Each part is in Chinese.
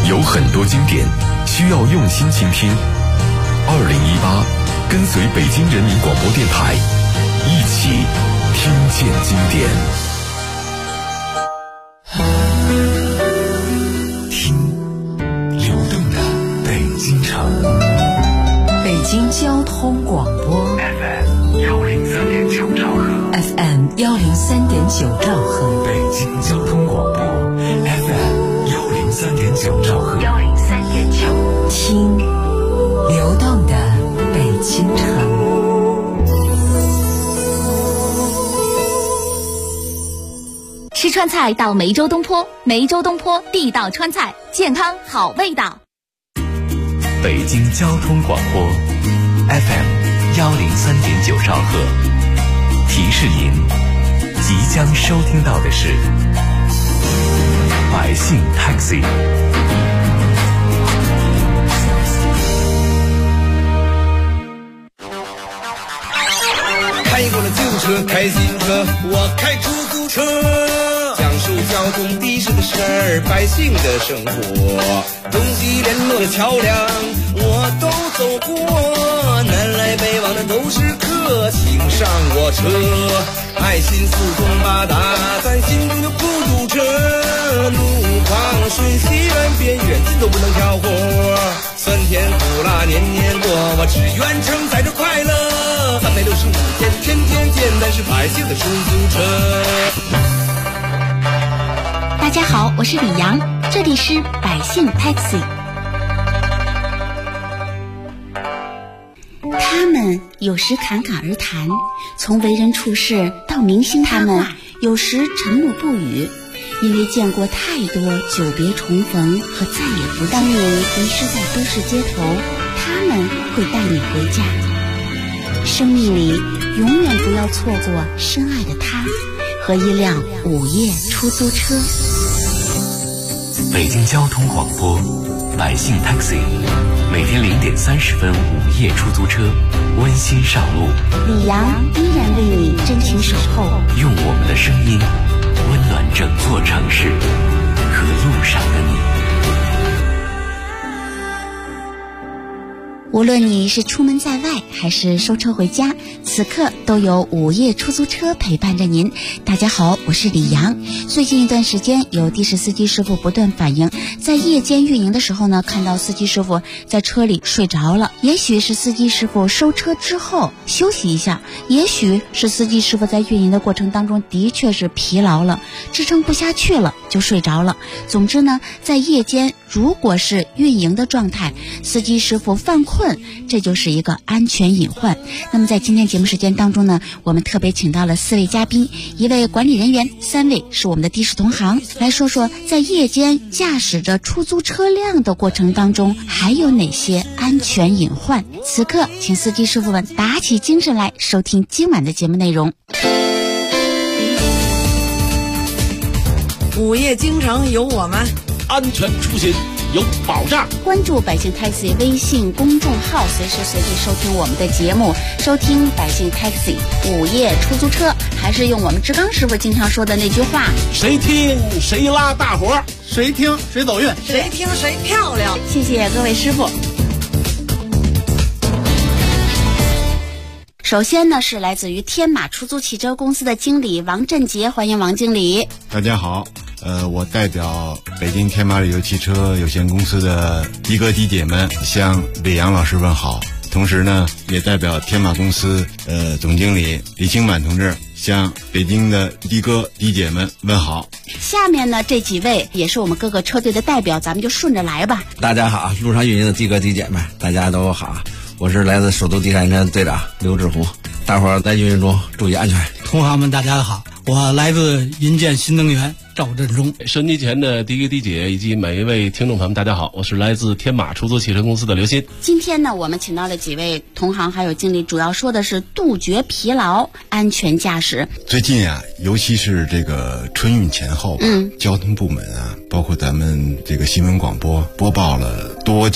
有很多经典需要用心倾听。2018，跟随北京人民广播电台，一起听见经典。听流动的北京城。 北京交通广播 FM103.9兆赫。 FM103.9兆赫。 北京交通广播 FM103.9兆赫。 103.9，听流动的北京城。 吃川菜到梅州东坡，梅州东坡地道川菜，健康好味道。 北京交通广播 FM103.9兆赫。提示您，即将收听到的是百姓 Taxi。 开过了救护车，开新车，我开出租车，讲述交通的士的事儿，百姓的生活，东西联络的桥梁我都走过，南来北往的都是客，请上我车，爱心四通八达，在心中就不堵车，路旁顺西远边远近都不能挑活，酸甜苦辣年年过，我只愿承载着快乐，365天天天见，但是百姓的出租车。 大家好，我是李阳，这里是百姓 Taxi。 他们有时侃侃而谈，从为人处事到明星八卦，他们有时沉默不语，因为见过太多久别重逢和再也不见。当你迷失在都市街头，他们会带你回家。生命里永远不要错过深爱的他和一辆午夜出租车。 北京交通广播百姓 Taxi， 每天0点30分午夜出租车温馨上路， 李阳依然为你真情守候， 用我们的声音温暖整座城市和路上的你。 无论你是出门在外还是收车回家，此刻都有午夜出租车陪伴着您。大家好，我是李阳。最近一段时间，有的士司机师傅不断反映，在夜间运营的时候呢，看到司机师傅在车里睡着了。也许是司机师傅收车之后休息一下，也许是司机师傅在运营的过程当中的确是疲劳了，支撑不下去了就睡着了。总之呢，在夜间如果是运营的状态，司机师傅犯困，这就是一个安全隐患。那么在今天节目时间当中呢，我们特别请到了4位嘉宾，一位管理人员，3位是我们的的士同行，来说说在夜间驾驶着出租车辆的过程当中还有哪些安全隐患。此刻请司机师傅们打起精神来收听今晚的节目内容。 午夜京城有我们， 安全出行有保障。 关注百姓 Taxi 微信公众号，随时随地收听我们的节目，收听百姓 Taxi 午夜出租车，还是用我们志刚师傅经常说的那句话， 谁听谁拉大伙， 谁听谁走运， 谁听谁漂亮。 谢谢各位师傅。首先呢，是来自于天马出租汽车公司的经理王振杰，欢迎王经理。 大家好，我代表北京天马旅游汽车有限公司的的哥的姐们向李阳老师问好，同时呢，也代表天马公司总经理李清满同志向北京的的哥的姐们问好。 下面呢，这几位也是我们各个车队的代表，咱们就顺着来吧。 大家好，路上运营的的哥的姐们，大家都好。我是来自首都第3站队长刘志虎，大伙儿在运营中注意安全。 同行们大家好，我来自银建新能源赵振中。 收音机前的的哥的姐以及每一位听众朋友们大家好，我是来自天马出租汽车公司的刘鑫。 今天呢，我们请到了几位同行还有经理，主要说的是杜绝疲劳，安全驾驶。 最近啊，尤其是这个春运前后吧，交通部门啊，包括咱们这个新闻广播播报了多起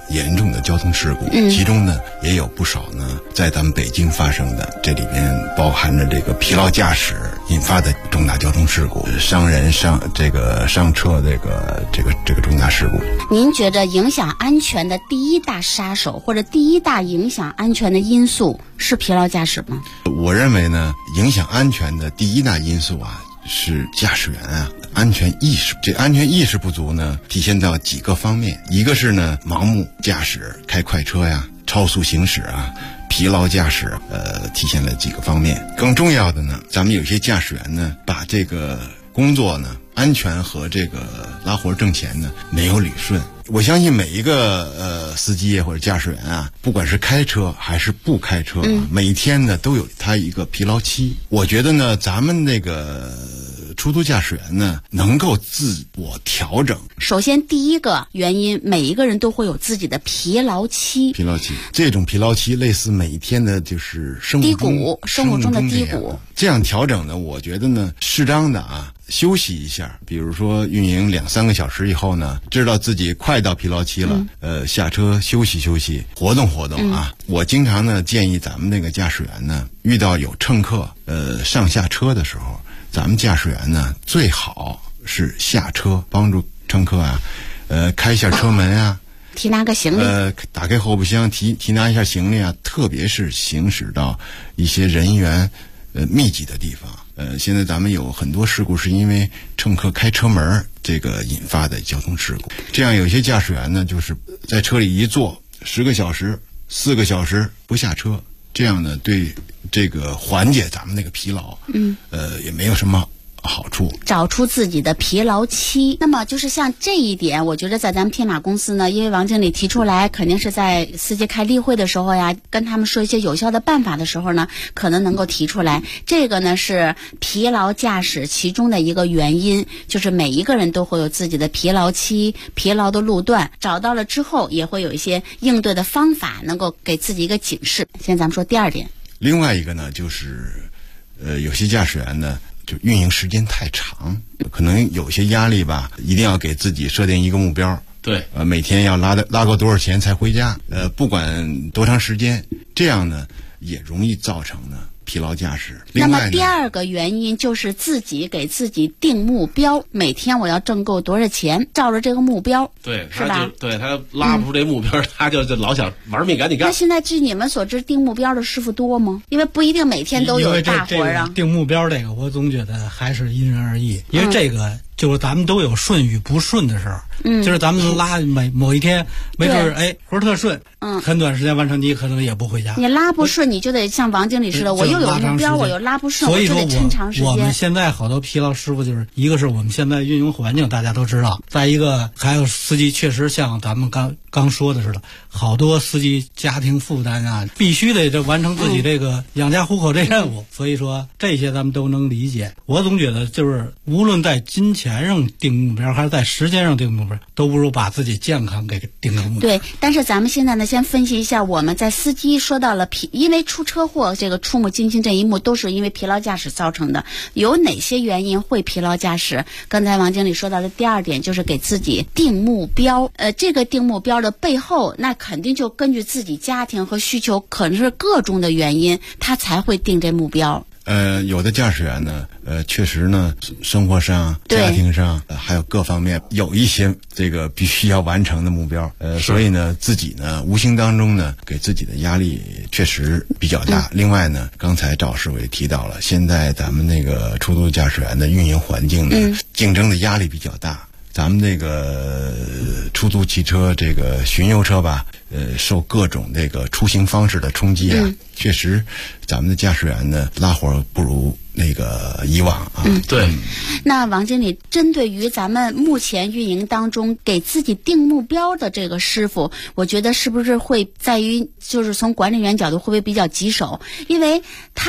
严重的交通事故，其中呢也有不少呢在咱们北京发生的，这里面包含着这个疲劳驾驶引发的重大交通事故，伤人伤车这个重大事故。 您觉得影响安全的第一大杀手或者第一大影响安全的因素是疲劳驾驶吗？ 我认为呢，影响安全的第一大因素是驾驶员安全意识。这安全意识不足呢，体现到几个方面，一个是呢盲目驾驶，开快车超速行驶疲劳驾驶，体现了几个方面。更重要的呢，咱们有些驾驶员呢，把这个工作呢，安全和这个拉活挣钱呢没有捋顺。我相信每一个司机或者驾驶员不管是开车还是不开车每天呢都有他一个疲劳期。我觉得呢，咱们那个出租驾驶员呢能够自我调整。 首先第一个原因，每一个人都会有自己的疲劳期。 这种疲劳期类似每一天的就是生活中的低谷。这样调整呢，我觉得呢，适当的休息一下，比如说运营2-3个小时以后呢，知道自己快到疲劳期了，下车休息休息，活动活动我经常呢建议咱们那个驾驶员呢，遇到有乘客上下车的时候，咱们驾驶员呢最好是下车帮助乘客开一下车门提拿个行李， 打开后备箱提拿一下行李特别是行驶到一些人员密集的地方。现在咱们有很多事故是因为乘客开车门这个引发的交通事故。这样有些驾驶员呢，就是在车里一坐10个小时、4个小时不下车，这样呢对这个缓解咱们那个疲劳，也没有什么好处。 找出自己的疲劳期。那么就是像这一点，我觉得在咱们天马公司呢，因为王经理提出来，肯定是在司机开例会的时候跟他们说一些有效的办法的时候呢，可能能够提出来。这个呢是疲劳驾驶其中的一个原因，就是每一个人都会有自己的疲劳期、疲劳的路段，找到了之后也会有一些应对的方法，能够给自己一个警示。现在咱们说第二点。 另外一个呢，就是有些驾驶员呢就运营时间太长，可能有些压力一定要给自己设定一个目标。 对， 每天要拉够多少钱才回家，不管多长时间，这样呢也容易造成呢疲劳驾驶。 那么第二个原因就是自己给自己定目标，每天我要挣够多少钱，照着这个目标， 对， 是吧？ 对，他拉不出这目标，他就老想玩命赶紧干。 那现在据你们所知，定目标的师傅多吗？因为不一定每天都有大活定目标这个，我总觉得还是因人而异，因为这个就是咱们都有顺与不顺的时候。就是咱们拉某一天没准活特顺，很短时间完成，你可能也不回家。 你拉不顺，你就得像王经理似的，我又有目标，我又拉不顺， 所以说我就得抻长时间。 我们现在好多疲劳师傅，就是一个是我们现在运营环境大家都知道，再一个还有司机确实像咱们刚说的似的，好多司机家庭负担必须得完成自己这个养家糊口这任务，所以说这些咱们都能理解。我总觉得就是无论在金钱上定目标还是在时间上定目标，都不如把自己健康给定个目标。 对，但是咱们现在呢，先分析一下，我们在司机说到了因为出车祸这个触目惊心这一幕都是因为疲劳驾驶造成的，有哪些原因会疲劳驾驶？刚才王经理说到的第二点就是给自己定目标，这个定目标的背后，那肯定就根据自己家庭和需求，可能是各种的原因，他才会定这目标。 有的驾驶员呢，确实呢，生活上、家庭上，还有各方面有一些这个必须要完成的目标，所以呢，自己呢，无形当中呢，给自己的压力确实比较大。另外呢，刚才赵师傅也提到了，现在咱们那个出租驾驶员的运营环境呢，竞争的压力比较大。咱们这个出租汽车这个巡游车受各种这个出行方式的冲击确实咱们的驾驶员呢拉活不如那个以往对。 那王经理，针对于咱们目前运营当中给自己定目标的这个师傅，我觉得是不是会在于就是从管理员角度会不会比较棘手？因为他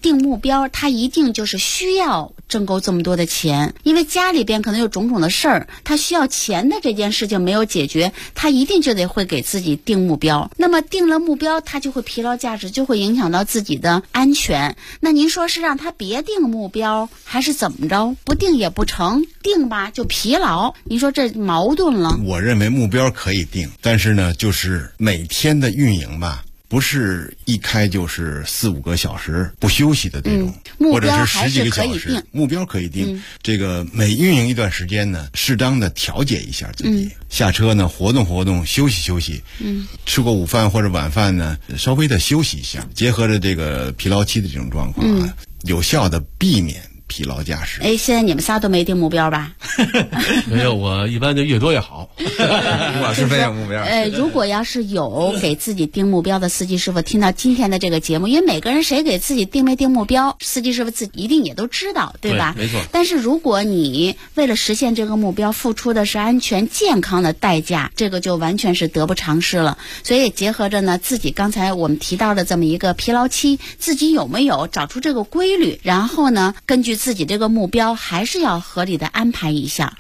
定目标，他一定就是需要挣够这么多的钱，因为家里边可能有种种的事儿，他需要钱的这件事情没有解决，他一定就得会给自己定目标。那么定了目标，他就会疲劳驾驶，就会影响到自己的安全。那您说是让他别定目标，还是怎么着？不定也不成，定吧就疲劳，您说这矛盾了。 我认为目标可以定，但是呢，就是每天的运营吧，不是一开就是4-5个小时不休息的这种， 目或者标是10几个小时。目标可以定，这个每运营一段时间呢，适当的调节一下自己，下车呢活动活动，休息休息。吃过午饭或者晚饭呢，稍微的休息一下，结合着这个疲劳期的这种状况啊，有效的避免疲劳驾驶。 现在你们仨都没定目标吧？ 没有，我一般就越多越好。 我是没有目标。 如果要是有给自己定目标的司机师傅听到今天的这个节目，因为每个人谁给自己定没定目标，司机师傅自己一定也都知道，对吧？ 没错。 但是如果你为了实现这个目标付出的是安全健康的代价，这个就完全是得不偿失了。所以结合着呢，自己刚才我们提到的这么一个疲劳期，自己有没有找出这个规律，然后呢，根据自己这个目标还是要合理的安排一下。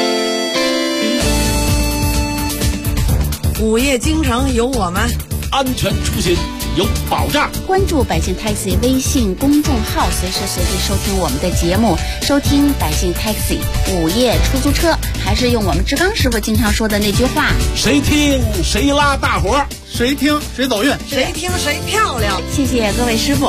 午夜京城有我们， 安全出行有保障。 关注百姓 Taxi 微信公众号，随时随地收听我们的节目，收听百姓 Taxi 午夜出租车。还是用我们志刚师傅经常说的那句话： 谁听谁拉大伙儿， 谁听谁走运， 谁听谁漂亮。 谢谢各位师傅。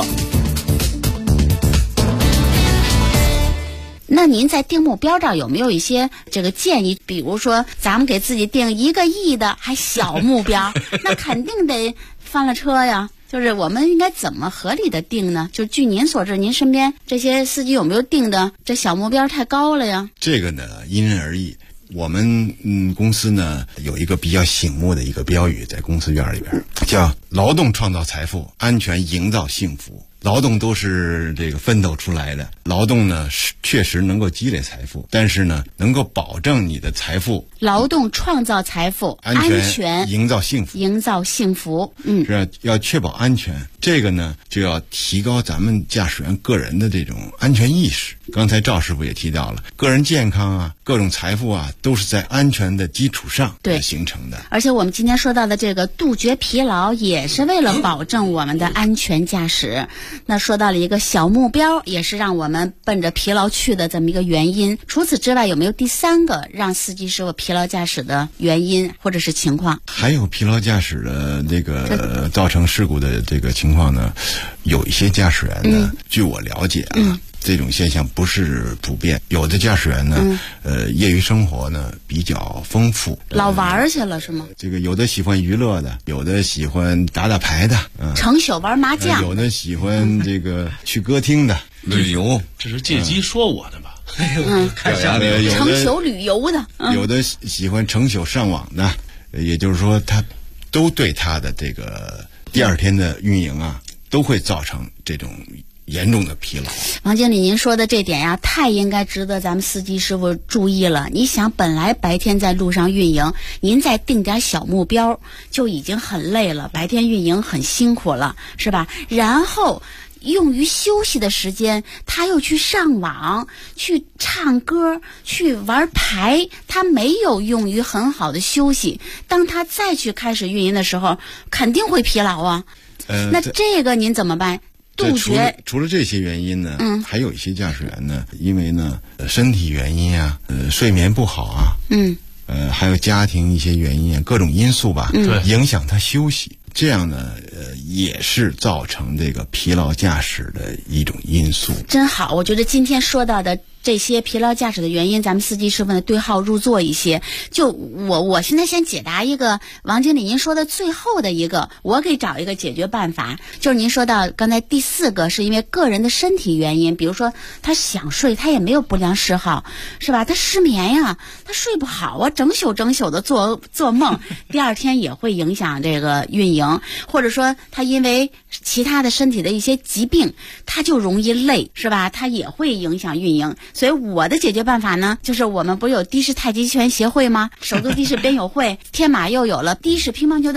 那您在定目标这儿有没有一些这个建议？比如说咱们给自己定1个亿的还小目标，那肯定得翻了车呀。就是我们应该怎么合理的定呢？就据您所知，您身边这些司机有没有定的这小目标太高了呀？ 这个呢因人而异。我们公司呢有一个比较醒目的一个标语，在公司院里边叫劳动创造财富，安全营造幸福。劳动都是这个奋斗出来的，劳动呢是确实能够积累财富，但是呢能够保证你的财富。 劳动创造财富，安全营造幸福， 营造幸福。 是要确保安全。这个呢就要提高咱们驾驶员个人的这种安全意识。刚才赵师傅也提到了，个人健康啊，各种财富啊，都是在安全的基础上形成的。 而且我们今天说到的这个杜绝疲劳，也是为了保证我们的安全驾驶。那说到了一个小目标，也是让我们奔着疲劳去的这么一个原因。除此之外，有没有第3个让司机师傅疲劳驾驶的原因或者是情况？ 还有疲劳驾驶的这个造成事故的这个情况呢，有一些驾驶员呢，据我了解啊，这种现象不是普遍。有的驾驶员呢，业余生活呢比较丰富， 老玩去了是吗？ 这个有的喜欢娱乐的，有的喜欢打牌的， 成宿玩麻将， 有的喜欢这个去歌厅的， 旅游。 这是借机说我的吧？ 看下来成宿旅游的， 有的喜欢成宿上网的，也就是说，他都对他的这个第2天的运营啊，都会造成这种严重的疲劳。 王经理，您说的这点呀，太应该值得咱们司机师傅注意了。你想，本来白天在路上运营，您再定点小目标就已经很累了，白天运营很辛苦了，是吧？然后用于休息的时间，他又去上网、去唱歌、去玩牌，他没有用于很好的休息。当他再去开始运营的时候，肯定会疲劳啊。那这个您怎么办？杜绝除了这些原因呢，还有一些驾驶员呢，因为呢身体原因啊，睡眠不好啊，还有家庭一些原因啊，各种因素吧，影响他休息。这样呢，也是造成这个疲劳驾驶的一种因素。 真好，我觉得今天说到的这些疲劳驾驶的原因，咱们司机师傅呢对号入座一些。就我现在先解答一个王经理您说的最后的一个，我给找一个解决办法。就是您说到刚才第4个是因为个人的身体原因，比如说他想睡，他也没有不良嗜好，是吧？他失眠呀，他睡不好啊，整宿的做梦，第2天也会影响这个运营。或者说他因为其他的身体的一些疾病，他就容易累，是吧？他也会影响运营。所以我的解决办法呢，就是我们不是有的士太极拳协会吗？首都的士边友会，天马又有了的士乒乓球队，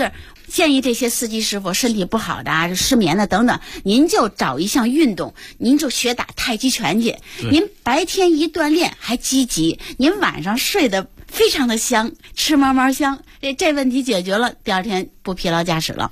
建议这些司机师傅身体不好的啊、失眠的等等，您就找一项运动，您就学打太极拳去。您白天一锻炼还积极，您晚上睡得非常的香，吃毛毛香。这问题解决了，第二天不疲劳驾驶了。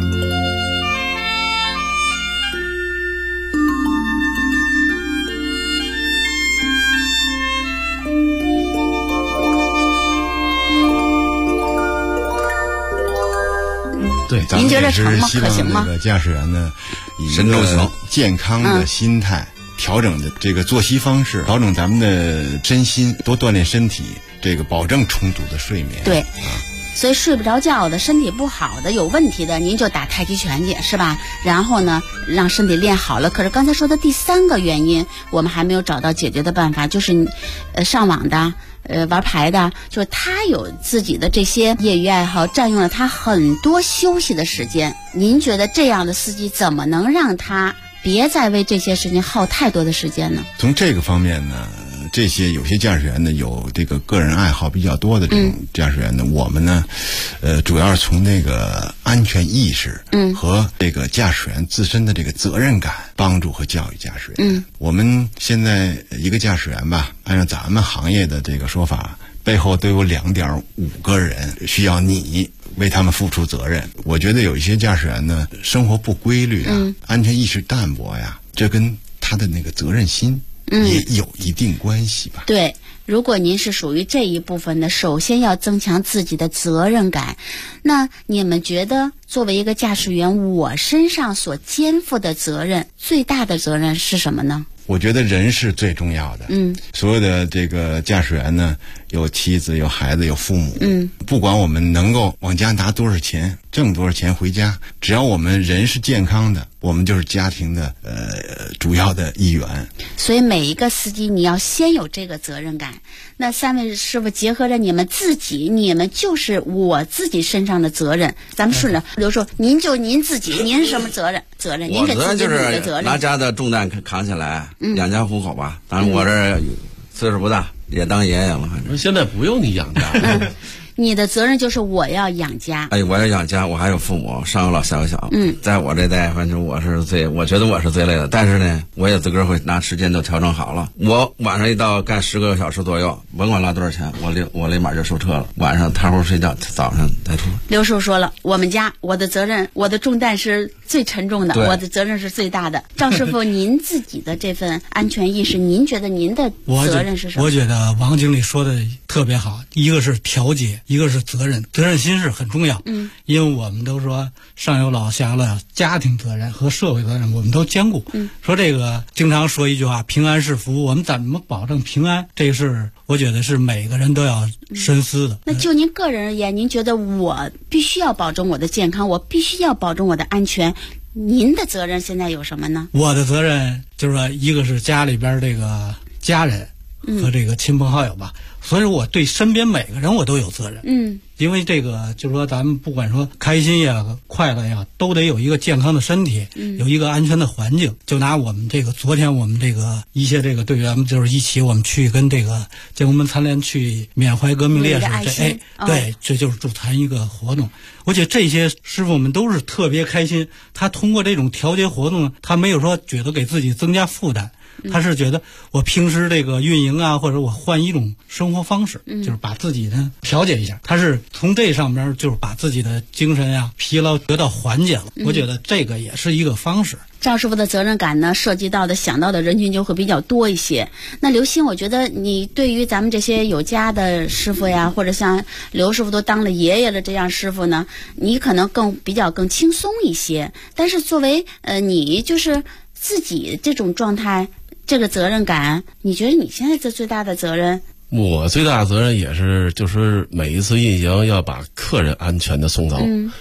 对， 您觉得成吗？ 希可行吗？ 望这个驾驶员呢，以神州行健康的心态，调整的这个作息方式，调整咱们的身心，多锻炼身体，这个保证充足的睡眠。 对。所以睡不着觉的、身体不好的、有问题的，您就打太极拳去，是吧？然后呢，让身体练好了。可是刚才说的第3个原因，我们还没有找到解决的办法，就是上网的。玩牌的，就是他有自己的这些业余爱好，占用了他很多休息的时间。您觉得这样的司机怎么能让他别再为这些事情耗太多的时间呢？ 从这个方面呢，这些有些驾驶员呢，有这个个人爱好比较多的这种驾驶员呢，我们呢，主要是从那个安全意识，和这个驾驶员自身的这个责任感，帮助和教育驾驶员。我们现在一个驾驶员吧，按照咱们行业的这个说法，背后都有2.5个人需要你为他们付出责任。我觉得有一些驾驶员呢，生活不规律啊，安全意识淡薄呀，这跟他的那个责任心也有一定关系吧。 对，如果您是属于这一部分的，首先要增强自己的责任感。那你们觉得作为一个驾驶员，我身上所肩负的责任，最大的责任是什么呢？ 我觉得人是最重要的。所有的这个驾驶员呢，有妻子，有孩子，有父母。不管我们能够往家拿多少钱，挣多少钱回家，只要我们人是健康的，我们就是家庭的主要的一员。 所以每一个司机，你要先有这个责任感。那3位师傅结合着你们自己，你们就是我自己身上的责任。咱们顺着，比如说您自己，您什么责任？您给自己的责任。 拿家的重担扛起来，养家糊口吧。当然我这岁数不大，也当爷爷了。反正现在不用你养家。 你的责任就是我要养家。 我要养家，我还有父母，上有老下有小。在我这代，反正我觉得我是最累的。但是呢，我也自个儿会拿时间都调整好了。我晚上一到干10个小时左右，甭管拉多少钱，我立马就收车了。晚上瘫乎睡觉，早上再出。 刘叔说了，我们家我的责任，我的重担是最沉重的，我的责任是最大的。赵师傅，您自己的这份安全意识，您觉得您的责任是什么？ 我觉得王经理说的特别好，一个是调节，一个是责任，责任心是很重要。因为我们都说上有老下有老，家庭责任和社会责任我们都兼顾。说这个经常说一句话，平安是福，我们怎么保证平安？这个是我觉得是每个人都要深思的。 那就您个人而言，您觉得我必须要保证我的健康，我必须要保证我的安全，您的责任现在有什么呢？ 我的责任就是说，一个是家里边这个家人和这个亲朋好友吧。所以我对身边每个人我都有责任。因为这个就是说咱们不管说开心呀快乐呀，都得有一个健康的身体，有一个安全的环境。就拿我们这个昨天我们这个一些这个队员就是一起我们去跟这个建国门残联去缅怀革命烈士，对，这就是助残一个活动。而且这些师傅们都是特别开心，他通过这种调节活动，他没有说觉得给自己增加负担，他是觉得我平时这个运营啊，或者我换一种生活方式，就是把自己呢调节一下。他是从这上面就是把自己的精神呀、疲劳得到缓解了。我觉得这个也是一个方式。 赵师傅的责任感呢，涉及到的想到的人群就会比较多一些。那刘鑫，我觉得你对于咱们这些有家的师傅呀，或者像刘师傅都当了爷爷的这样师傅呢，你可能比较更轻松一些。但是作为你就是自己这种状态，这个责任感，你觉得你现在这最大的责任？ 我最大的责任也是，就是每一次运营要把客人安全的送走。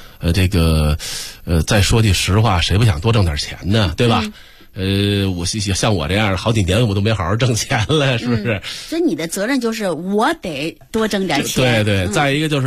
再说句实话，谁不想多挣点钱呢？对吧？我像我这样好几年我都没好好挣钱了，是不是？ 所以你的责任就是我得多挣点钱。 对。再一个就是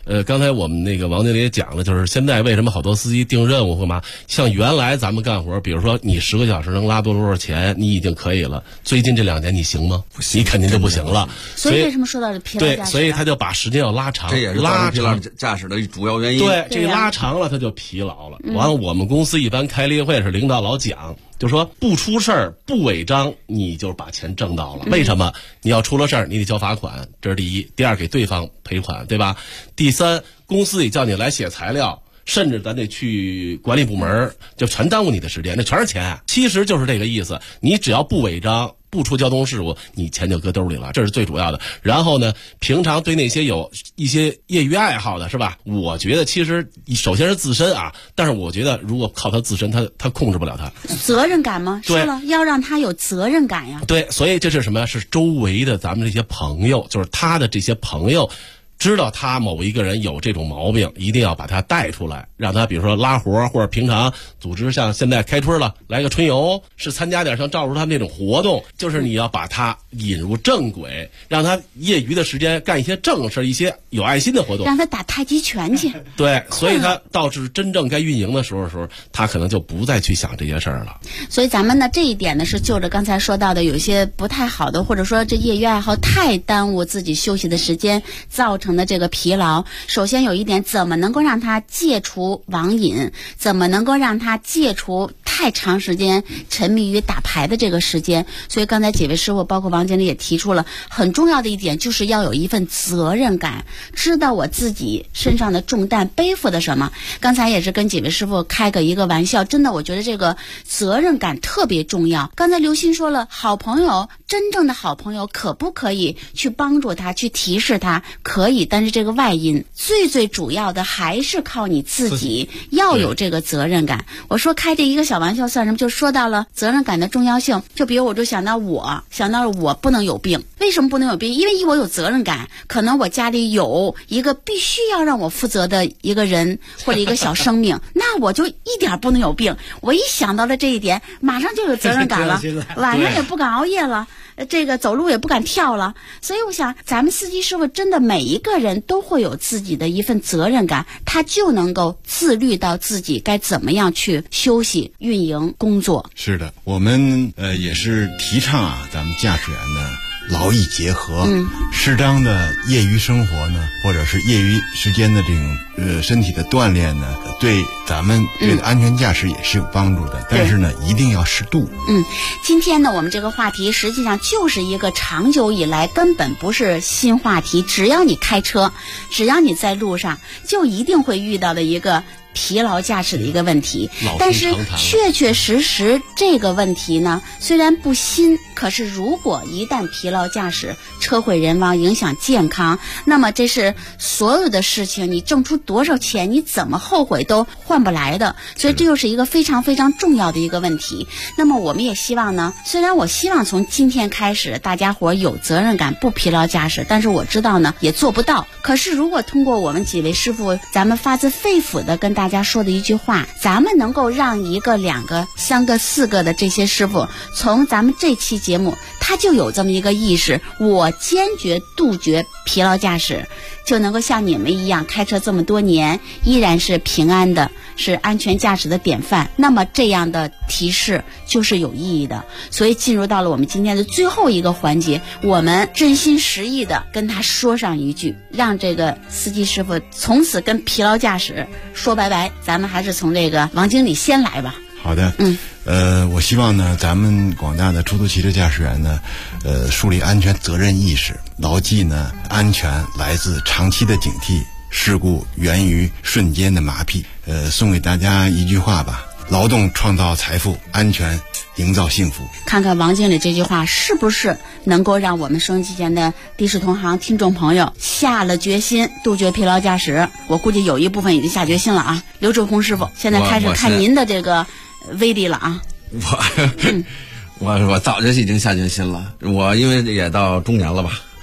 刚才我们那个王经理也讲了，就是现在为什么好多司机定任务或嘛，像原来咱们干活，比如说你10个小时能拉多少钱，你已经可以了。最近这2年你行吗？你肯定就不行了。 所以为什么说到这疲劳驾驶？ 对，所以他就把时间要拉长， 这也是疲劳驾驶的主要原因。 对，这拉长了他就疲劳了。完了，我们公司一般开例会是领导老讲，就说不出事儿不违章，你就把钱挣到了。为什么？你要出了事儿，你得交罚款，这是第一。第二，给对方赔款，对吧？第三，公司里叫你来写材料，甚至咱得去管理部门，就全耽误你的时间，那全是钱。其实就是这个意思，你只要不违章，不出交通事故，你钱就搁兜里了，这是最主要的。然后呢，平常对那些有一些业余爱好的，是吧？我觉得其实首先是自身啊，但是我觉得如果靠他自身，他控制不了他责任感吗？ 对， 说了要让他有责任感呀。 对，所以这是什么？是周围的咱们这些朋友，就是他的这些朋友。知道他某一个人有这种毛病，一定要把他带出来，让他比如说拉活，或者平常组织像现在开春了来个春游，是参加点像赵叔他们那种活动，就是你要把他引入正轨，让他业余的时间干一些正事，一些有爱心的活动， 让他打太极拳去。 对，所以他到是真正该运营的时候，他可能就不再去想这些事儿了。 所以咱们呢这一点呢是就着刚才说到的有些不太好的，或者说这业余爱好太耽误自己休息的时间，造成的这个疲劳。首先有一点，怎么能够让他戒除网瘾，怎么能够让他戒除太长时间沉迷于打牌的这个时间。所以刚才几位师傅包括王经理也提出了很重要的一点，就是要有一份责任感，知道我自己身上的重担背负的什么。刚才也是跟几位师傅开个一个玩笑，真的我觉得这个责任感特别重要。刚才刘鑫说了，好朋友，真正的好朋友可不可以去帮助他，去提示他？可以，但是这个外因最主要的还是靠你自己要有这个责任感。我说开这一个小玩笑算什么，就说到了责任感的重要性。就比如我就想到我不能有病。为什么不能有病？因为我有责任感，可能我家里有一个必须要让我负责的一个人或者一个小生命那我就一点不能有病。我一想到了这一点，马上就有责任感了晚上也不敢熬夜了，这个走路也不敢跳了。所以我想咱们司机师傅真的每一个人都会有自己的一份责任感，他就能够自律到自己该怎么样去休息运营工作。 是的，我们也是提倡啊，咱们驾驶员呢劳逸结合，适当的业余生活呢，或者是业余时间的这种身体的锻炼呢，对咱们对安全驾驶也是有帮助的。但是呢，一定要适度。 今天呢，我们这个话题实际上就是一个长久以来根本不是新话题，只要你开车，只要你在路上，就一定会遇到的一个疲劳驾驶的一个问题。但是确实这个问题呢虽然不新，可是如果一旦疲劳驾驶车毁人亡，影响健康，那么这是所有的事情你挣出多少钱你怎么后悔都换不来的。所以这又是一个非常非常重要的一个问题。那么我们也希望呢，虽然我希望从今天开始大家伙有责任感，不疲劳驾驶，但是我知道呢也做不到。可是如果通过我们几位师傅咱们发自肺腑的跟大家说的一句话，咱们能够让1个、2个、3个、4个的这些师傅从咱们这期节目他就有这么一个意识，我坚决杜绝疲劳驾驶，就能够像你们一样开车这么多年依然是平安的，是安全驾驶的典范。那么这样的提示就是有意义的。所以进入到了我们今天的最后一个环节，我们真心实意的跟他说上一句，让这个司机师傅从此跟疲劳驾驶说拜拜。咱们还是从这个王经理先来吧。 好的，我希望呢，咱们广大的出租汽车驾驶员呢，树立安全责任意识，牢记呢，安全来自长期的警惕，事故源于瞬间的麻痹。送给大家一句话吧：劳动创造财富，安全营造幸福。 看看王经理这句话是不是能够让我们收音机前的的士同行听众朋友下了决心杜绝疲劳驾驶。我估计有一部分已经下决心了啊。刘志宏师傅现在开始看您的这个威力了啊。 我早就已经下决心了。我因为也到中年了吧，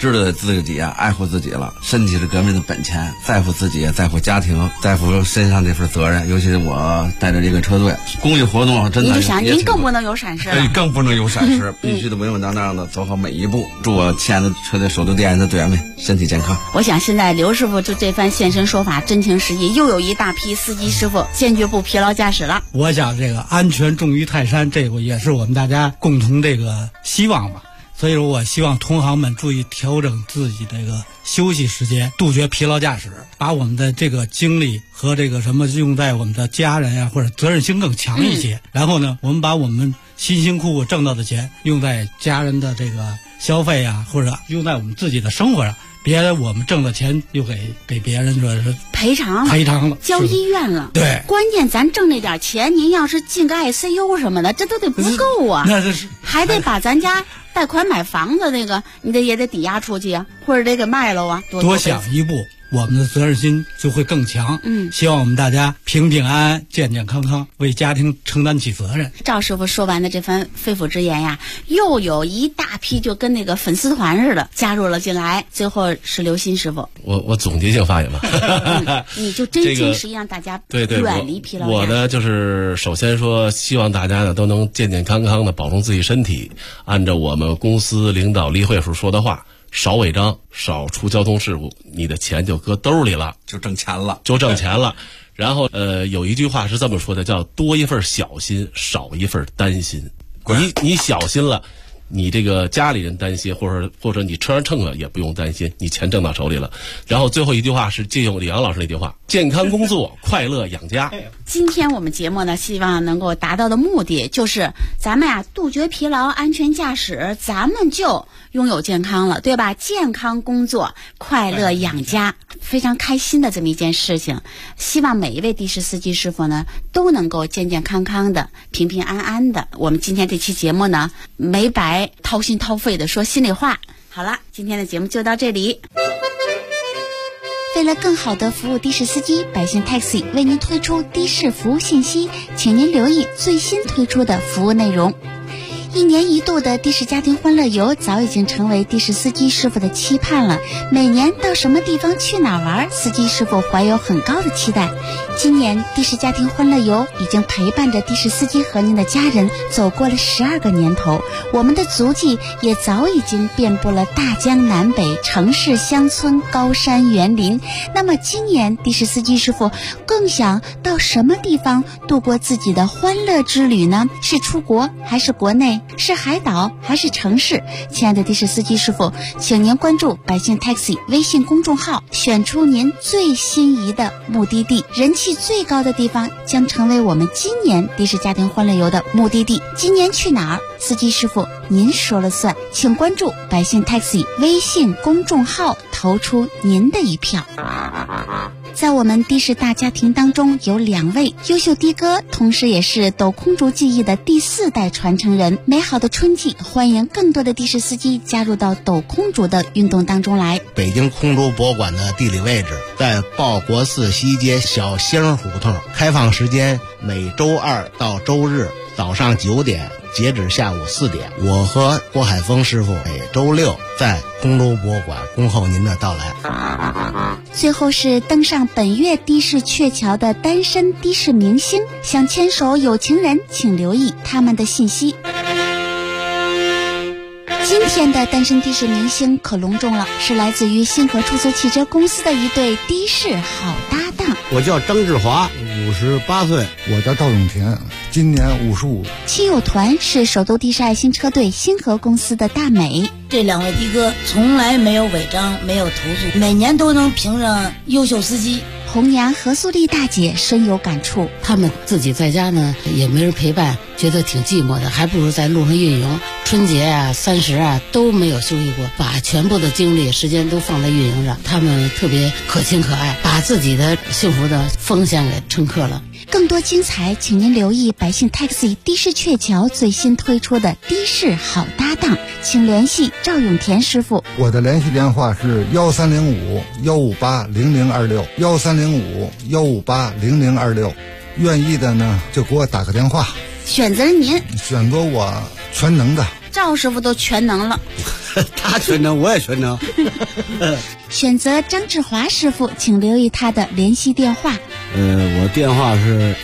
知道自己啊爱护自己了，身体是革命的本钱，在乎自己，在乎家庭，在乎身上这份责任。尤其是我带着这个车队公益活动，真的你就想您更不能有闪失了， 更不能有闪失，必须得稳稳当当的走好每一步。祝我亲爱的车队首都店的队员们身体健康。 我想现在刘师傅就这番现身说法真情实意，又有一大批司机师傅坚决不疲劳驾驶了。 我想这个安全重于泰山，这个也是我们大家共同这个希望吧。所以说我希望同行们注意调整自己这个休息时间，杜绝疲劳驾驶，把我们的这个精力和这个什么用在我们的家人呀，或者责任心更强一些。然后呢，我们把我们辛辛苦苦挣到的钱用在家人的这个消费呀，或者用在我们自己的生活上。别我们挣的钱又给别人说是赔偿了，交医院了。 对， 关键咱挣这点钱，您要是进个 ICU 什么的，这都得不够啊。 那这是还得把咱家贷款买房子那个，你也得抵押出去啊，或者得给卖了啊。 多想一步，我们的责任心就会更强。希望我们大家平平安安、健健康康，为家庭承担起责任。 赵师傅说完的这番肺腑之言呀，又有一大批就跟那个粉丝团似的加入了进来。最后是刘鑫师傅， 我总结性发言吧。 你就真心实意让大家远离疲劳。 我呢就是首先说，希望大家呢都能健健康康的保重自己身体，按照我们公司领导例会时说的话。少违章，少出交通事故，你的钱就搁兜里了， 就挣钱了。 然后有一句话是这么说的，叫多一份小心，少一份担心。你小心了，你这个家里人担心，或者你车上乘客也不用担心，你钱挣到手里了。然后最后一句话是借用李阳老师那句话：健康工作，快乐养家。 今天我们节目呢，希望能够达到的目的就是咱们呀杜绝疲劳，安全驾驶，咱们就拥有健康了，对吧？健康工作，快乐养家，非常开心的这么一件事情。希望每一位的士司机师傅呢都能够健健康康的，平平安安的。我们今天这期节目呢没白掏心掏肺的说心里话。好了，今天的节目就到这里。 为了更好的服务的士司机，百姓 Taxi 为您推出的士服务信息，请您留意最新推出的服务内容。1年1度的的士家庭欢乐游早已经成为的士司机师傅的期盼了。每年到什么地方去哪玩，司机师傅怀有很高的期待。今年的士家庭欢乐游已经陪伴着的士司机和您的家人走过了12个年头，我们的足迹也早已经遍布了大江南北、城市乡村、高山园林。那么今年的士司机师傅更想到什么地方度过自己的欢乐之旅呢？是出国还是国内？是海岛还是城市？亲爱的的士司机师傅，请您关注百姓 Taxi 微信公众号，选出您最心仪的目的地，人气最高的地方将成为我们今年的士家庭欢乐游的目的地。今年去哪儿？司机师傅您说了算，请关注百姓 Taxi 微信公众号，投出您的一票。在我们的士大家庭当中，有2位优秀的哥，同时也是斗空竹技艺的第4代传承人。美好的春季，欢迎更多的的士司机加入到斗空竹的运动当中来。 北京空竹博物馆的地理位置在报国寺西街小星胡同，开放时间每周2到周日早上9点，截止下午4点。我和郭海峰师傅每周6在空竹博物馆恭候您的到来。 最后是登上本月的士鹊桥的单身的士明星，想牵手有情人请留意他们的信息。今天的单身的士明星可隆重了，是来自于星河出租汽车公司的一对的士好搭档。 我叫张志华，58岁。 我叫赵永田，今年55。 亲友团是首都的士爱心车队星河公司的大美。 这2位的哥从来没有违章，没有投诉，每年都能评上优秀司机。 红娘何素丽大姐深有感触， 他们自己在家呢也没人陪伴，觉得挺寂寞的，还不如在路上运营。春节啊、30啊都没有休息过，把全部的精力、时间都放在运营上。他们特别可亲可爱，把自己的幸福的奉献给乘客了。 更多精彩，请您留意百姓 Taxi 的士鹊桥最新推出的的士好搭档，请联系赵永田师傅。 我的联系电话是1305-158-0026，1305-158-0026。愿意的呢就给我打个电话。 选择您， 选择我全能的。 赵师傅都全能了。 他全能，我也全能。 选择张志华师傅，请留意他的联系电话。 我电话是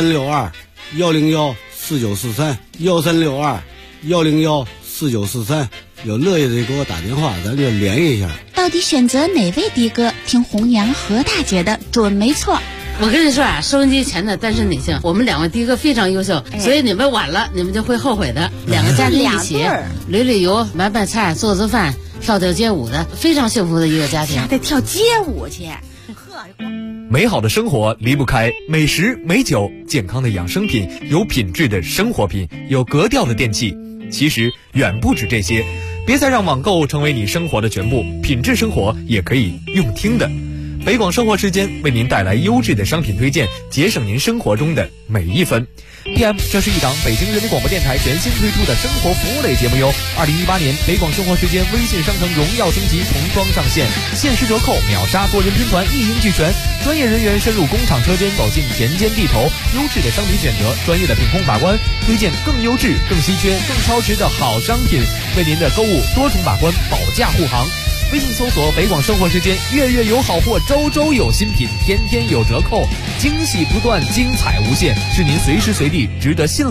1362-101-4943，1362-101-4943。有乐意的给我打电话，咱就联系一下。 到底选择哪位的哥？听红娘何大姐的准没错。 我跟你说啊，收音机前的单身女性，我们2位的哥非常优秀，所以你们晚了，你们就会后悔的。2个家庭一起旅游、买菜、做饭、跳街舞的，非常幸福的一个家庭。 还得跳街舞去。 美好的生活离不开美食美酒，健康的养生品，有品质的生活品，有格调的电器。其实远不止这些，别再让网购成为你生活的全部，品质生活也可以用听的。北广生活时间为您带来优质的商品推荐，节省您生活中的每一分。PM， 这是一档北京人民广播电台全新推出的生活服务类节目哟。2018年北广生活时间微信商城荣耀升级重装上线，限时折扣，秒杀多人拼团，一应俱全。专业人员深入工厂车间，走进田间地头，优质的商品选择，专业的品控把关，推荐更优质、更稀缺、更超值的好商品，为您的购物多重把关，保驾护航。微信搜索北广生活时间，月月有好货，周周有新品，天天有折扣，惊喜不断，精彩无限，是您随时随地值得信赖